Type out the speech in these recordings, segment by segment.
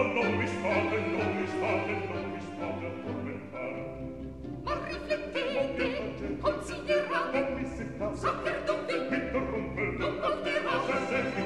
non mi state, non mi state, non mi state a tormentare. Ma riflettete, considerate, saper dove Mi corrompe, non volterà. se senti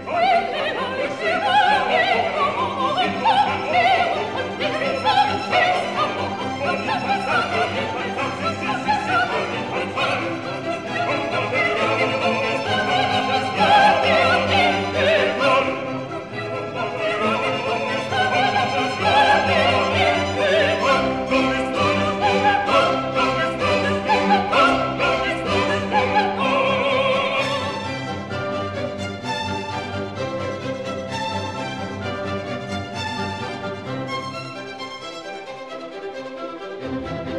Thank you.